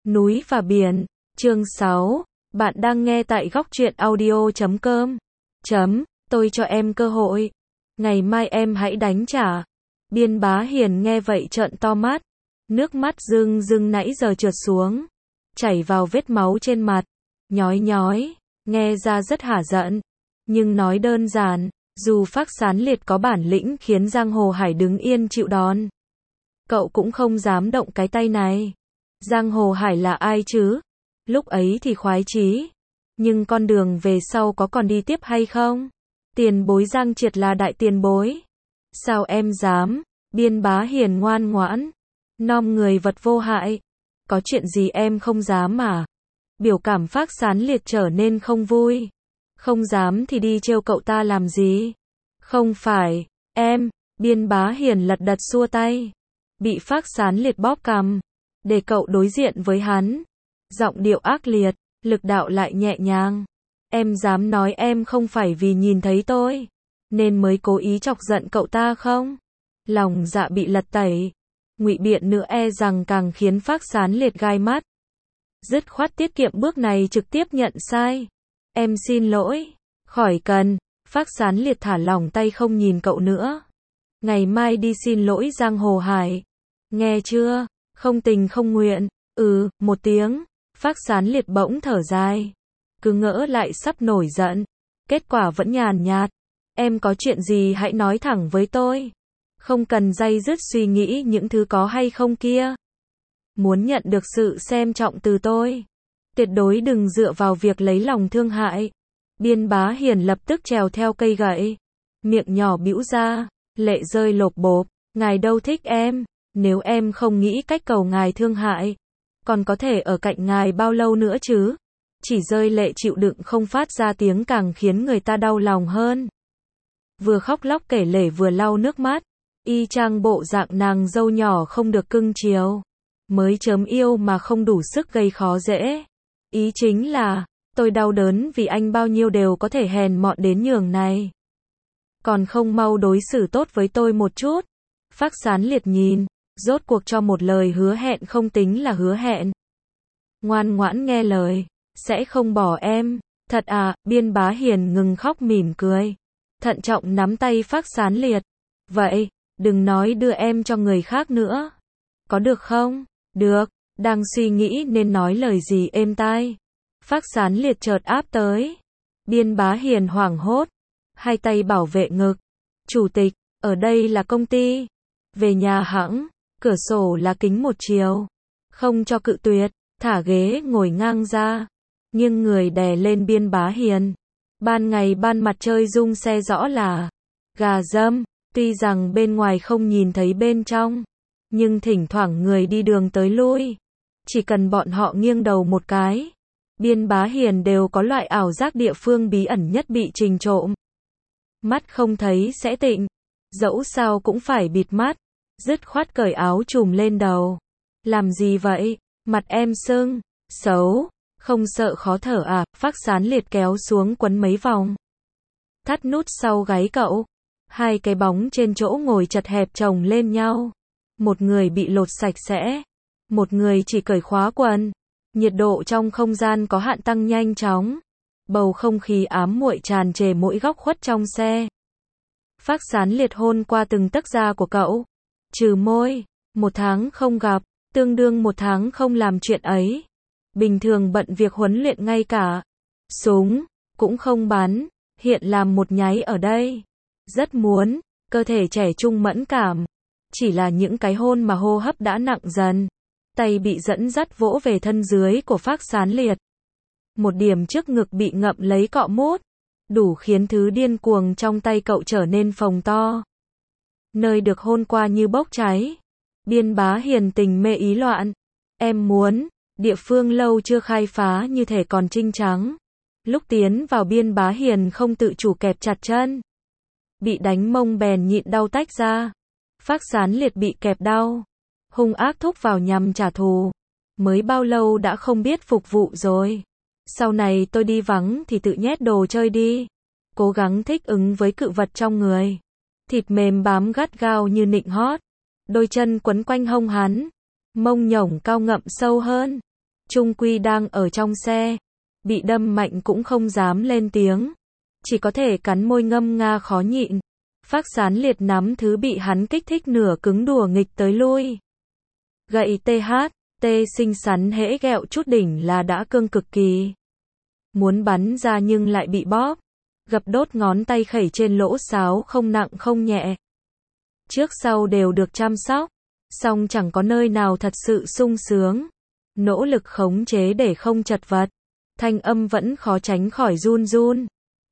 Núi và biển, chương 6, bạn đang nghe tại góc truyện audio.com. Tôi cho em cơ hội. Ngày mai em hãy đánh trả. Biên Bá Hiền nghe vậy trợn to mắt. Nước mắt rưng rưng nãy giờ trượt xuống. Chảy vào vết máu trên mặt. Nhói nhói, nghe ra rất hả giận. Nhưng nói đơn giản, dù Phác Sán Liệt có bản lĩnh khiến Giang Hồ Hải đứng yên chịu đòn, cậu cũng không dám động cái tay này. Giang Hồ Hải là ai chứ? Lúc ấy thì khoái chí. Nhưng con đường về sau có còn đi tiếp hay không? Tiền bối Giang Triệt là đại tiền bối. Sao em dám? Biên Bá Hiền ngoan ngoãn. Nom người vật vô hại. Có chuyện gì em không dám à? Biểu cảm Phác Sán Liệt trở nên không vui. Không dám thì đi trêu cậu ta làm gì? Không phải, em. Biên Bá Hiền lật đật xua tay. Bị Phác Sán Liệt bóp cằm. Để cậu đối diện với hắn. Giọng điệu ác liệt, lực đạo lại nhẹ nhàng. Em dám nói em không phải vì nhìn thấy tôi nên mới cố ý chọc giận cậu ta không? Lòng dạ bị lật tẩy. Ngụy biện nữa e rằng càng khiến Phác Sán Liệt gai mắt. Dứt khoát tiết kiệm bước này trực tiếp nhận sai. Em xin lỗi. Khỏi cần. Phác Sán Liệt thả lỏng tay không nhìn cậu nữa. Ngày mai đi xin lỗi Giang Hồ Hải. Nghe chưa? Không tình không nguyện. Một tiếng. Phác Sán Liệt bỗng thở dài. Cứ ngỡ lại sắp nổi giận. Kết quả vẫn nhàn nhạt. Em có chuyện gì hãy nói thẳng với tôi. Không cần day dứt suy nghĩ những thứ có hay không kia. Muốn nhận được sự xem trọng từ tôi, tuyệt đối đừng dựa vào việc lấy lòng thương hại. Biên Bá Hiền lập tức trèo theo cây gậy. Miệng nhỏ bĩu ra, lệ rơi lộp bộp. Ngài đâu thích em. Nếu em không nghĩ cách cầu ngài thương hại, còn có thể ở cạnh ngài bao lâu nữa chứ? Chỉ rơi lệ chịu đựng không phát ra tiếng càng khiến người ta đau lòng hơn. Vừa khóc lóc kể lể vừa lau nước mắt. Y chang bộ dạng nàng dâu nhỏ không được cưng chiều. Mới chớm yêu mà không đủ sức gây khó dễ. Ý chính là, tôi đau đớn vì anh bao nhiêu đều có thể hèn mọn đến nhường này. Còn không mau đối xử tốt với tôi một chút. Phác Sán Liệt nhìn, rốt cuộc cho một lời hứa hẹn không tính là hứa hẹn. Ngoan ngoãn nghe lời, sẽ không bỏ em. Thật à? Biên Bá Hiền ngừng khóc mỉm cười. Thận trọng nắm tay Phác Sán Liệt. Vậy, đừng nói đưa em cho người khác nữa. Có được không? Được. Đang suy nghĩ nên nói lời gì êm tai. Phác Sán Liệt chợt áp tới. Biên Bá Hiền hoảng hốt. Hai tay bảo vệ ngực. Chủ tịch, ở đây là công ty. Về nhà hẵng. Cửa sổ là kính một chiều. Không cho cự tuyệt. Thả ghế ngồi ngang ra. Nhưng người đè lên Biên Bá Hiền. Ban ngày ban mặt chơi rung xe rõ là gà dâm. Tuy rằng bên ngoài không nhìn thấy bên trong, nhưng thỉnh thoảng người đi đường tới lui, chỉ cần bọn họ nghiêng đầu một cái, Biên Bá Hiền đều có loại ảo giác địa phương bí ẩn nhất bị trình trộm. Mắt không thấy sẽ tịnh, dẫu sao cũng phải bịt mắt. Dứt khoát cởi áo trùm lên đầu. Làm gì vậy? Mặt em sưng, xấu, không sợ khó thở à? Phác Sán Liệt kéo xuống quấn mấy vòng. Thắt nút sau gáy cậu. Hai cái bóng trên chỗ ngồi chật hẹp chồng lên nhau. Một người bị lột sạch sẽ. Một người chỉ cởi khóa quần. Nhiệt độ trong không gian có hạn tăng nhanh chóng. Bầu không khí ám muội tràn trề mỗi góc khuất trong xe. Phác Sán Liệt hôn qua từng tấc da của cậu. Trừ môi. 1 tháng không gặp, tương đương 1 tháng không làm chuyện ấy. Bình thường bận việc huấn luyện ngay cả súng cũng không bắn. Hiện làm một nháy ở đây. Rất muốn, cơ thể trẻ trung mẫn cảm. Chỉ là những cái hôn mà hô hấp đã nặng dần. Tay bị dẫn dắt vỗ về thân dưới của Phác Sán Liệt. Một điểm trước ngực bị ngậm lấy cọ mút. Đủ khiến thứ điên cuồng trong tay cậu trở nên phồng to. Nơi được hôn qua như bốc cháy. Biên Bá Hiền tình mê ý loạn. Em muốn, địa phương lâu chưa khai phá như thể còn trinh trắng. Lúc tiến vào Biên Bá Hiền không tự chủ kẹp chặt chân. Bị đánh mông bèn nhịn đau tách ra. Phác Sán Liệt bị kẹp đau. Hung ác thúc vào nhằm trả thù. Mới bao lâu đã không biết phục vụ rồi. Sau này tôi đi vắng thì tự nhét đồ chơi đi. Cố gắng thích ứng với cự vật trong người. Thịt mềm bám gắt gao như nịnh hót. Đôi chân quấn quanh hông hắn. Mông nhổng cao ngậm sâu hơn. Trung quy đang ở trong xe, bị đâm mạnh cũng không dám lên tiếng, chỉ có thể cắn môi ngâm nga khó nhịn. Phác Sán Liệt nắm thứ bị hắn kích thích nửa cứng đùa nghịch tới lui. Gậy THT xinh xắn hễ ghẹo chút đỉnh là đã cương cực kỳ. Muốn bắn ra nhưng lại bị bóp, gập đốt ngón tay khẩy trên lỗ sáo không nặng không nhẹ. Trước sau đều được chăm sóc, song chẳng có nơi nào thật sự sung sướng. Nỗ lực khống chế để không chật vật, thanh âm vẫn khó tránh khỏi run run.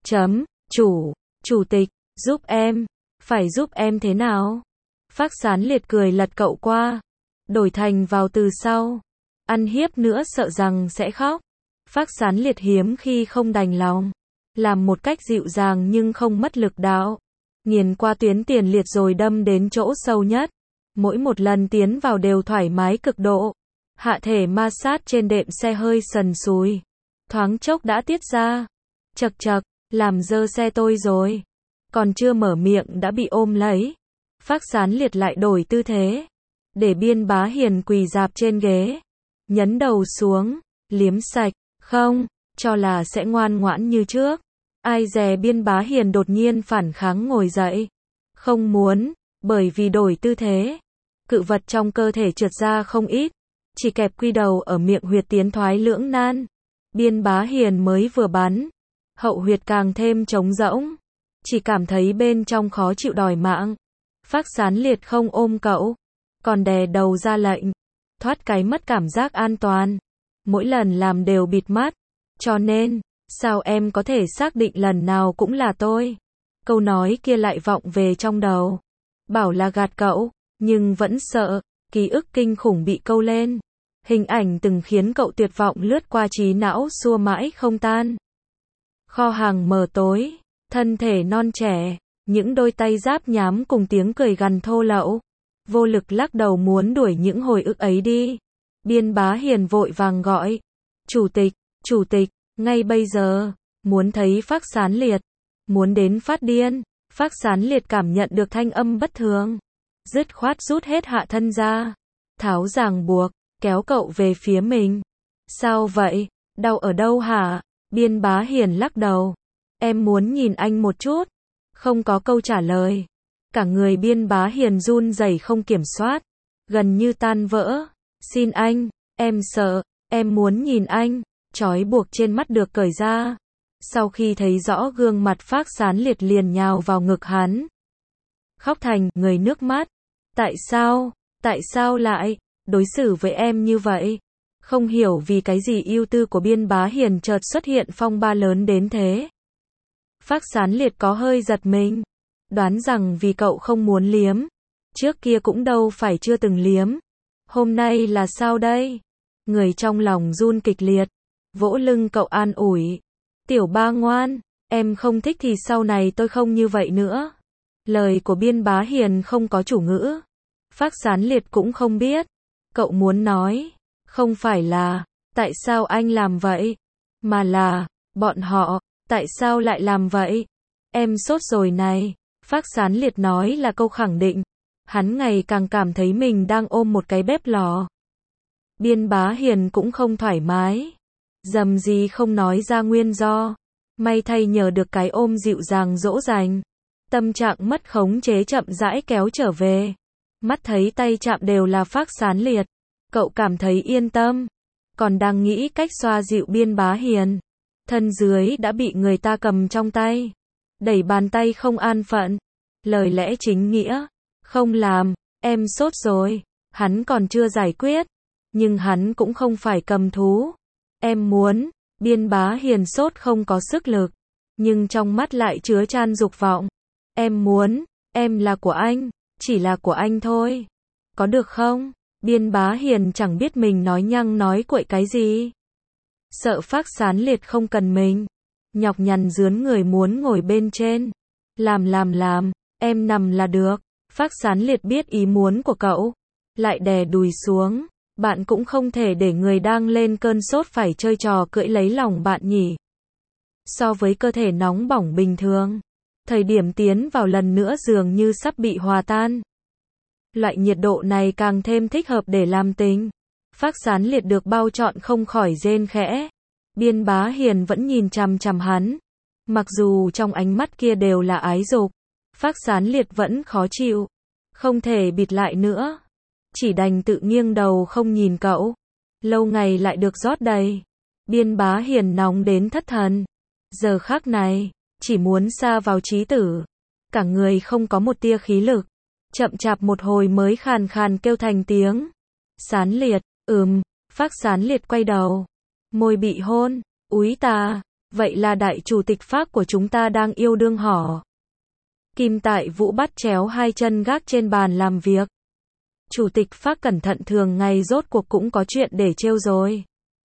Chủ tịch, giúp em. Phải giúp em thế nào? Phác Sán Liệt cười lật cậu qua, đổi thành vào từ sau. Ăn hiếp nữa sợ rằng sẽ khóc. Phác Sán Liệt hiếm khi không đành lòng, làm một cách dịu dàng nhưng không mất lực đạo. Nghiền qua tuyến tiền liệt rồi đâm đến chỗ sâu nhất. Mỗi một lần tiến vào đều thoải mái cực độ. Hạ thể ma sát trên đệm xe hơi sần sùi. Thoáng chốc đã tiết ra. Chật chật, làm dơ xe tôi rồi. Còn chưa mở miệng đã bị ôm lấy. Phác Sán Liệt lại đổi tư thế, để Biên Bá Hiền quỳ rạp trên ghế, nhấn đầu xuống, liếm sạch, không, cho là sẽ ngoan ngoãn như trước. Ai dè Biên Bá Hiền đột nhiên phản kháng ngồi dậy. Không muốn, bởi vì đổi tư thế, cự vật trong cơ thể trượt ra không ít, chỉ kẹp quy đầu ở miệng huyệt tiến thoái lưỡng nan. Biên Bá Hiền mới vừa bắn, hậu huyệt càng thêm trống rỗng, chỉ cảm thấy bên trong khó chịu đòi mạng. Phác Sán Liệt không ôm cậu, còn đè đầu ra lệnh, thoát cái mất cảm giác an toàn. Mỗi lần làm đều bịt mắt, cho nên, sao em có thể xác định lần nào cũng là tôi? Câu nói kia lại vọng về trong đầu. Bảo là gạt cậu, nhưng vẫn sợ, ký ức kinh khủng bị câu lên. Hình ảnh từng khiến cậu tuyệt vọng lướt qua trí não xua mãi không tan. Kho hàng mờ tối, thân thể non trẻ, những đôi tay giáp nhám cùng tiếng cười gằn thô lậu. Vô lực lắc đầu muốn đuổi những hồi ức ấy đi. Biên Bá Hiền vội vàng gọi. Chủ tịch, ngay bây giờ, muốn thấy Phác Sán Liệt, muốn đến phát điên. Phác Sán Liệt cảm nhận được thanh âm bất thường, dứt khoát rút hết hạ thân ra, tháo ràng buộc, kéo cậu về phía mình. Sao vậy? Đau ở đâu hả? Biên Bá Hiền lắc đầu. Em muốn nhìn anh một chút. Không có câu trả lời. Cả người Biên Bá Hiền run rẩy không kiểm soát, gần như tan vỡ. Xin anh, em sợ, em muốn nhìn anh. Trói buộc trên mắt được cởi ra. Sau khi thấy rõ gương mặt Phác Sán Liệt liền nhào vào ngực hắn, khóc thành người nước mắt. Tại sao lại đối xử với em như vậy? Không hiểu vì cái gì ưu tư của Biên Bá Hiền chợt xuất hiện phong ba lớn đến thế. Phác Sán Liệt có hơi giật mình, đoán rằng vì cậu không muốn liếm, trước kia cũng đâu phải chưa từng liếm. Hôm nay là sao đây? Người trong lòng run kịch liệt, vỗ lưng cậu an ủi. Tiểu ba ngoan, em không thích thì sau này tôi không như vậy nữa. Lời của Biên Bá Hiền không có chủ ngữ. Phác Sán Liệt cũng không biết. Cậu muốn nói, không phải là, tại sao anh làm vậy, mà là, bọn họ, tại sao lại làm vậy? Em sốt rồi này. Phác Sán Liệt nói là câu khẳng định. Hắn ngày càng cảm thấy mình đang ôm một cái bếp lò. Biên Bá Hiền cũng không thoải mái. Dầm gì không nói ra nguyên do. May thay nhờ được cái ôm dịu dàng dỗ dành. Tâm trạng mất khống chế chậm rãi kéo trở về. Mắt thấy tay chạm đều là Phác Sán Liệt. Cậu cảm thấy yên tâm. Còn đang nghĩ cách xoa dịu Biên Bá Hiền. Thân dưới đã bị người ta cầm trong tay. Đẩy bàn tay không an phận. Lời lẽ chính nghĩa. Không làm, em sốt rồi. Hắn còn chưa giải quyết. Nhưng hắn cũng không phải cầm thú. Em muốn. Biên Bá Hiền sốt không có sức lực. Nhưng trong mắt lại chứa chan dục vọng. Em muốn. Em là của anh. Chỉ là của anh thôi. Có được không? Biên Bá Hiền chẳng biết mình nói nhăng nói cuội cái gì. Sợ Phác Sán Liệt không cần mình. Nhọc nhằn rướn người muốn ngồi bên trên. Làm. Em nằm là được. Phác Sán Liệt biết ý muốn của cậu. Lại đè đùi xuống. Bạn cũng không thể để người đang lên cơn sốt phải chơi trò cưỡi lấy lòng bạn nhỉ. So với cơ thể nóng bỏng bình thường, thời điểm tiến vào lần nữa dường như sắp bị hòa tan. Loại nhiệt độ này càng thêm thích hợp để làm tình. Phác Sán Liệt được bao trọn không khỏi rên khẽ. Biên Bá Hiền vẫn nhìn chằm chằm hắn. Mặc dù trong ánh mắt kia đều là ái dục, Phác Sán Liệt vẫn khó chịu. Không thể bịt lại nữa. Chỉ đành tự nghiêng đầu không nhìn cậu. Lâu ngày lại được rót đầy. Biên Bá Hiền nóng đến thất thần. Giờ khắc này, chỉ muốn sa vào chí tử. Cả người không có một tia khí lực. Chậm chạp một hồi mới khàn khàn kêu thành tiếng. Sán Liệt, Phác Sán Liệt quay đầu. Môi bị hôn, úi ta, vậy là đại chủ tịch Phác của chúng ta đang yêu đương hỏ. Kim Tại Vũ bắt chéo hai chân gác trên bàn làm việc. Chủ tịch Phác cẩn thận thường ngày rốt cuộc cũng có chuyện để trêu rồi.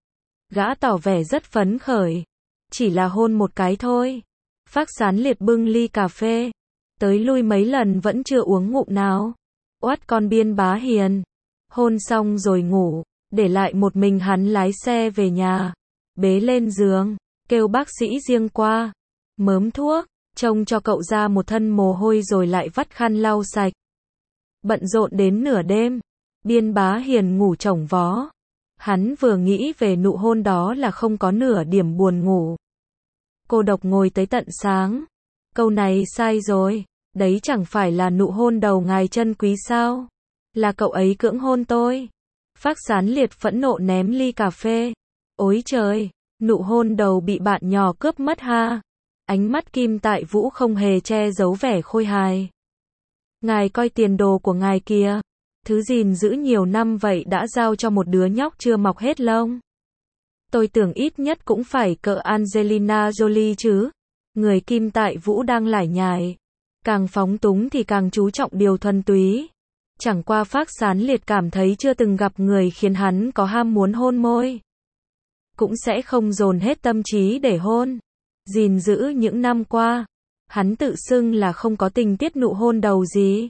Gã tỏ vẻ rất phấn khởi. Chỉ là hôn một cái thôi. Phác Sán Liệt bưng ly cà phê. Tới lui mấy lần vẫn chưa uống ngụm nào. Oát con Biên Bá Hiền. Hôn xong rồi ngủ. Để lại một mình hắn lái xe về nhà. Bế lên giường. Kêu bác sĩ riêng qua. Mớm thuốc. Trông cho cậu ra một thân mồ hôi rồi lại vắt khăn lau sạch. Bận rộn đến nửa đêm. Biên Bá Hiền ngủ chổng vó. Hắn vừa nghĩ về nụ hôn đó là không có nửa điểm buồn ngủ. Cô độc ngồi tới tận sáng. Câu này sai rồi. Đấy chẳng phải là nụ hôn đầu ngài chân quý sao? Là cậu ấy cưỡng hôn tôi. Phác Sán Liệt phẫn nộ ném ly cà phê. Ôi trời, nụ hôn đầu bị bạn nhỏ cướp mất ha. Ánh mắt Kim Tại Vũ không hề che giấu vẻ khôi hài. Ngài coi tiền đồ của ngài kìa. Thứ gìn giữ nhiều năm vậy đã giao cho một đứa nhóc chưa mọc hết lông. Tôi tưởng ít nhất cũng phải cỡ Angelina Jolie chứ. Người Kim Tại Vũ đang lải nhải. Càng phóng túng thì càng chú trọng điều thuần túy. Chẳng qua Phác Sán Liệt cảm thấy chưa từng gặp người khiến hắn có ham muốn hôn môi. Cũng sẽ không dồn hết tâm trí để hôn. Gìn giữ những năm qua, hắn tự xưng là không có tình tiết nụ hôn đầu gì.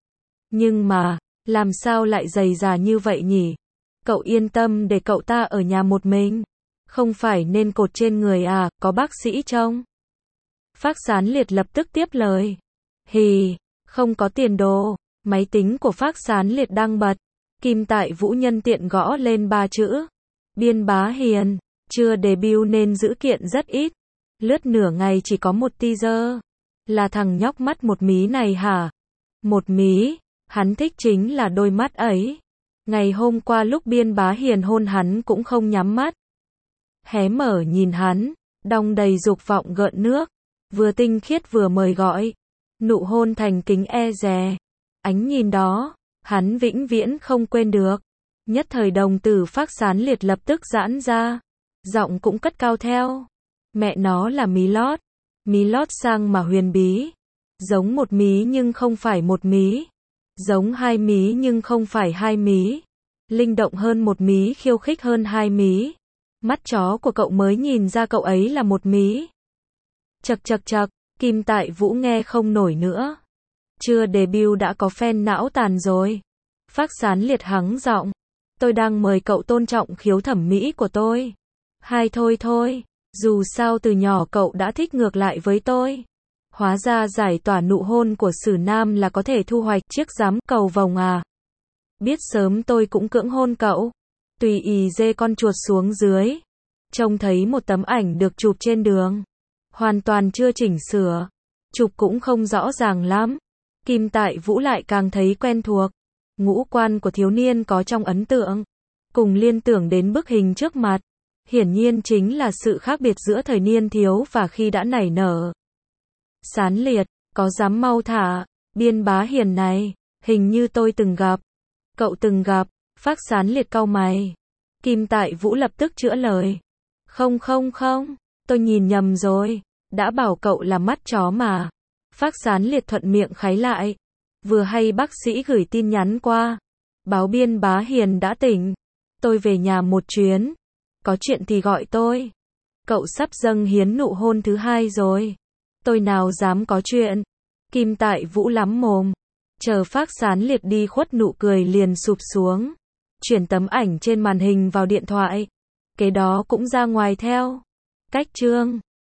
Nhưng mà, làm sao lại dày dà như vậy nhỉ? Cậu yên tâm để cậu ta ở nhà một mình. Không phải nên cột trên người à, có bác sĩ trông. Phác Sán Liệt lập tức tiếp lời. Hì, không có tiền đồ. Máy tính của Phác Sán Liệt đang bật. Kim Tại Vũ nhân tiện gõ lên 3 chữ. Biên Bá Hiền, chưa debut nên dữ kiện rất ít. Lướt nửa ngày chỉ có một teaser. Là thằng nhóc mắt một mí này hả? Một mí, hắn thích chính là đôi mắt ấy. Ngày hôm qua lúc Biên Bá Hiền hôn hắn cũng không nhắm mắt. Hé mở nhìn hắn, đong đầy dục vọng gợn nước. Vừa tinh khiết vừa mời gọi. Nụ hôn thành kính e dè. Ánh nhìn đó, hắn vĩnh viễn không quên được. Nhất thời đồng tử Phác Sán Liệt lập tức giãn ra. Giọng cũng cất cao theo. Mẹ nó là mí lót. Mí lót sang mà huyền bí. Giống một mí nhưng không phải một mí. Giống hai mí nhưng không phải hai mí. Linh động hơn một mí, khiêu khích hơn hai mí. Mắt chó của cậu mới nhìn ra cậu ấy là một mí. Chậc chậc chậc, Kim Tại Vũ nghe không nổi nữa. Chưa debut đã có fan não tàn rồi. Phác Sán Liệt hắng giọng. Tôi đang mời cậu tôn trọng khiếu thẩm mỹ của tôi. Hai thôi. Dù sao từ nhỏ cậu đã thích ngược lại với tôi. Hóa ra giải tỏa nụ hôn của Sử Nam là có thể thu hoạch chiếc giám cầu vồng à. Biết sớm tôi cũng cưỡng hôn cậu. Tùy ý dê con chuột xuống dưới. Trông thấy một tấm ảnh được chụp trên đường. Hoàn toàn chưa chỉnh sửa. Chụp cũng không rõ ràng lắm. Kim Tại Vũ lại càng thấy quen thuộc. Ngũ quan của thiếu niên có trong ấn tượng. Cùng liên tưởng đến bức hình trước mặt. Hiển nhiên chính là sự khác biệt giữa thời niên thiếu và khi đã nảy nở. Sán Liệt, có dám mau thả, Biên Bá Hiền này, hình như tôi từng gặp. Cậu từng gặp, Phác Sán Liệt cau mày. Kim Tại Vũ lập tức chữa lời. Không, tôi nhìn nhầm rồi, đã bảo cậu là mắt chó mà. Phác Sán Liệt thuận miệng khái lại. Vừa hay bác sĩ gửi tin nhắn qua. Báo Biên Bá Hiền đã tỉnh. Tôi về nhà một chuyến. Có chuyện thì gọi tôi. Cậu sắp dâng hiến nụ hôn thứ hai rồi. Tôi nào dám có chuyện. Kim Tại Vũ lắm mồm. Chờ Phác Sán Liệt đi khuất nụ cười liền sụp xuống. Chuyển tấm ảnh trên màn hình vào điện thoại. Kế đó cũng ra ngoài theo. Cách chương